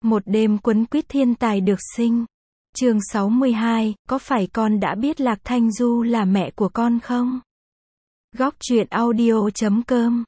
Một đêm quấn quýt thiên tài được sinh. Chương 62, có phải con đã biết Lạc Thanh Du là mẹ của con không? Góc truyện audio.com.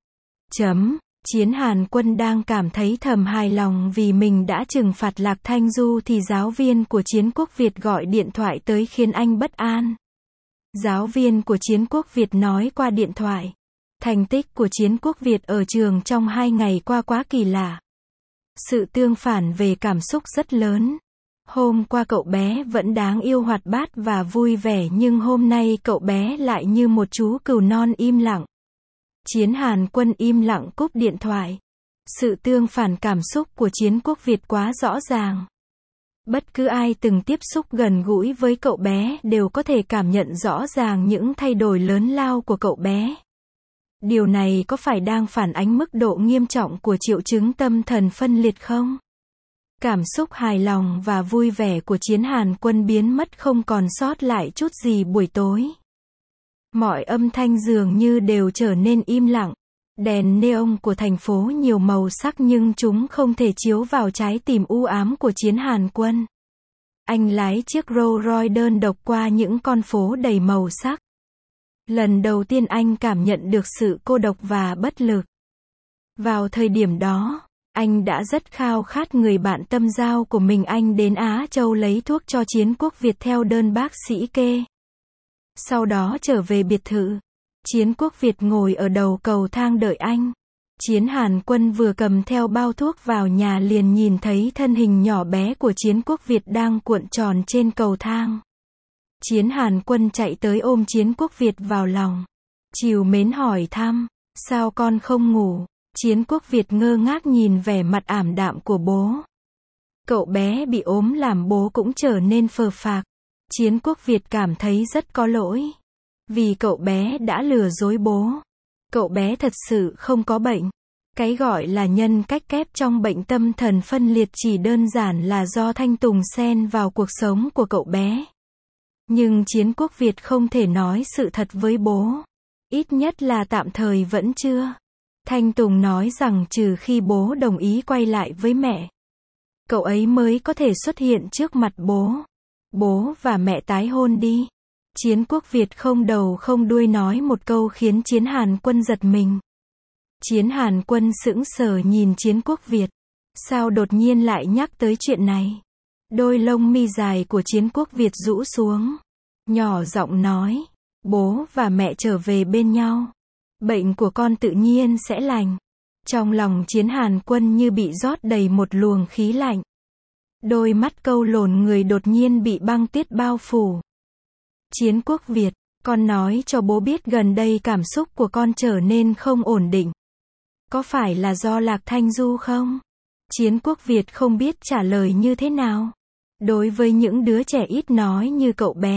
Chiến Hàn Quân đang cảm thấy thầm hài lòng vì mình đã trừng phạt Lạc Thanh Du thì giáo viên của Chiến Quốc Việt gọi điện thoại tới khiến anh bất an. Giáo viên của Chiến Quốc Việt nói qua điện thoại. Thành tích của Chiến Quốc Việt ở trường trong 2 ngày qua quá kỳ lạ. Sự tương phản về cảm xúc rất lớn. Hôm qua cậu bé vẫn đáng yêu hoạt bát và vui vẻ nhưng hôm nay cậu bé lại như một chú cừu non im lặng. Chiến Hàn Quân im lặng cúp điện thoại. Sự tương phản cảm xúc của Chiến Quốc Việt quá rõ ràng. Bất cứ ai từng tiếp xúc gần gũi với cậu bé đều có thể cảm nhận rõ ràng những thay đổi lớn lao của cậu bé. Điều này có phải đang phản ánh mức độ nghiêm trọng của triệu chứng tâm thần phân liệt không? Cảm xúc hài lòng và vui vẻ của Chiến Hàn Quân biến mất không còn sót lại chút gì buổi tối. Mọi âm thanh dường như đều trở nên im lặng. Đèn neon của thành phố nhiều màu sắc nhưng chúng không thể chiếu vào trái tim u ám của Chiến Hàn Quân. Anh lái chiếc Rolls Royce đơn độc qua những con phố đầy màu sắc. Lần đầu tiên anh cảm nhận được sự cô độc và bất lực. Vào thời điểm đó, anh đã rất khao khát người bạn tâm giao của mình. Anh đến Á Châu lấy thuốc cho Chiến Quốc Việt theo đơn bác sĩ kê. Sau đó trở về biệt thự. Chiến Quốc Việt ngồi ở đầu cầu thang đợi anh. Chiến Hàn Quân vừa cầm theo bao thuốc vào nhà liền nhìn thấy thân hình nhỏ bé của Chiến Quốc Việt đang cuộn tròn trên cầu thang. Chiến Hàn Quân chạy tới ôm Chiến Quốc Việt vào lòng. Trìu mến hỏi thăm, sao con không ngủ? Chiến Quốc Việt ngơ ngác nhìn vẻ mặt ảm đạm của bố. Cậu bé bị ốm làm bố cũng trở nên phờ phạc. Chiến Quốc Việt cảm thấy rất có lỗi. Vì cậu bé đã lừa dối bố. Cậu bé thật sự không có bệnh. Cái gọi là nhân cách kép trong bệnh tâm thần phân liệt chỉ đơn giản là do Thanh Tùng xen vào cuộc sống của cậu bé. Nhưng Chiến Quốc Việt không thể nói sự thật với bố. Ít nhất là tạm thời vẫn chưa. Thanh Tùng nói rằng trừ khi bố đồng ý quay lại với mẹ, cậu ấy mới có thể xuất hiện trước mặt bố. Bố và mẹ tái hôn đi. Chiến Quốc Việt không đầu không đuôi nói một câu khiến Chiến Hàn Quân giật mình. Chiến Hàn Quân sững sờ nhìn Chiến Quốc Việt. Sao đột nhiên lại nhắc tới chuyện này? Đôi lông mi dài của Chiến Quốc Việt rũ xuống. Nhỏ giọng nói, bố và mẹ trở về bên nhau. Bệnh của con tự nhiên sẽ lành. Trong lòng Chiến Hàn Quân như bị rót đầy một luồng khí lạnh. Đôi mắt câu lồn người đột nhiên bị băng tuyết bao phủ. Chiến Quốc Việt, con nói cho bố biết gần đây cảm xúc của con trở nên không ổn định. Có phải là do Lạc Thanh Du không? Chiến Quốc Việt không biết trả lời như thế nào. Đối với những đứa trẻ ít nói như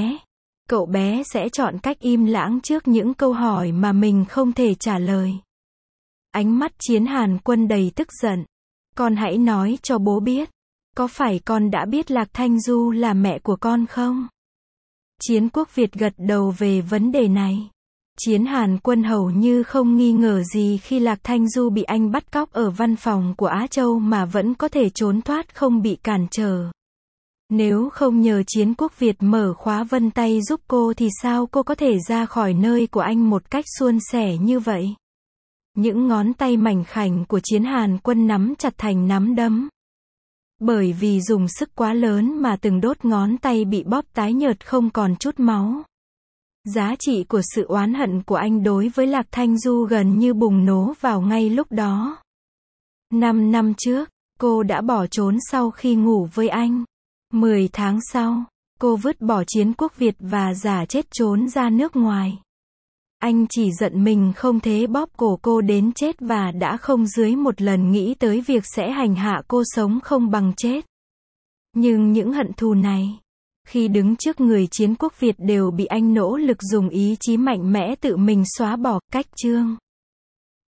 cậu bé sẽ chọn cách im lặng trước những câu hỏi mà mình không thể trả lời. Ánh mắt Chiến Hàn Quân đầy tức giận. Con hãy nói cho bố biết. Có phải con đã biết Lạc Thanh Du là mẹ của con không? Chiến Quốc Việt gật đầu về vấn đề này. Chiến Hàn Quân hầu như không nghi ngờ gì khi Lạc Thanh Du bị anh bắt cóc ở văn phòng của Á Châu mà vẫn có thể trốn thoát không bị cản trở. Nếu không nhờ Chiến Quốc Việt mở khóa vân tay giúp cô thì sao cô có thể ra khỏi nơi của anh một cách suôn sẻ như vậy? Những ngón tay mảnh khảnh của Chiến Hàn Quân nắm chặt thành nắm đấm. Bởi vì dùng sức quá lớn mà từng đốt ngón tay bị bóp tái nhợt không còn chút máu. Giá trị của sự oán hận của anh đối với Lạc Thanh Du gần như bùng nổ vào ngay lúc đó. 5 năm trước, cô đã bỏ trốn sau khi ngủ với anh. 10 tháng sau, cô vứt bỏ Chiến Quốc Việt và giả chết trốn ra nước ngoài. Anh chỉ giận mình không thể bóp cổ cô đến chết và đã không dưới một lần nghĩ tới việc sẽ hành hạ cô sống không bằng chết. Nhưng những hận thù này, khi đứng trước người Chiến Quốc Việt đều bị anh nỗ lực dùng ý chí mạnh mẽ tự mình xóa bỏ. Cách chương